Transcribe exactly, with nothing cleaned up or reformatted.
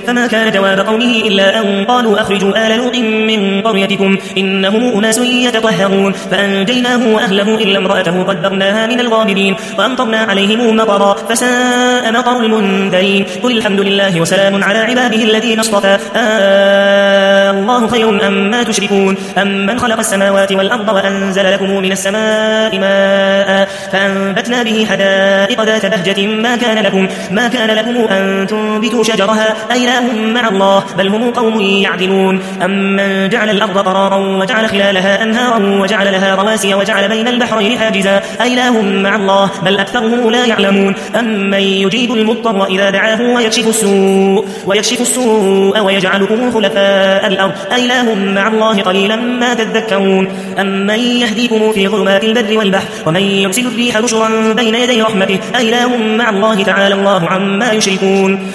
فما كان جواب قومه إلا أن قالوا أخرجوا آل لوط من قريتكم إنهم أناس يتطهرون فأنجيناه وأهله إلا امرأته قدرناها من الغابرين وأمطرنا عليهم مطرا فساء مطر المنذرين قل الحمد لله وسلام على عباده الذين اصطفى آه الله خير أما تشركون أمن خلق السماوات والأرض وأنزل لكم من السماء ماء فأنبتنا به حدائق ذات بهجة ما كان لكم ما كان لكم أن تنبتوا شجرها أإله مع الله بل هم قوم يعدلون أمن جعل الأرض قرارا وجعل خلالها أنهارا وجعل لها رواسي وجعل بين البحرين حاجزا أإله مع الله بل أكثرهم لا يعلمون أمن يجيب المضطر إذا دعاه ويكشف السوء ويكشف السوء ويجعلكم خلفاء الأرض أإله مع الله قليلا ما تذكرون أمن يهديكم في ظلمات البر والبحر ومن يرسل الريح بشرا بين يدي رحمته أإله مع الله تعالى الله عما يشركون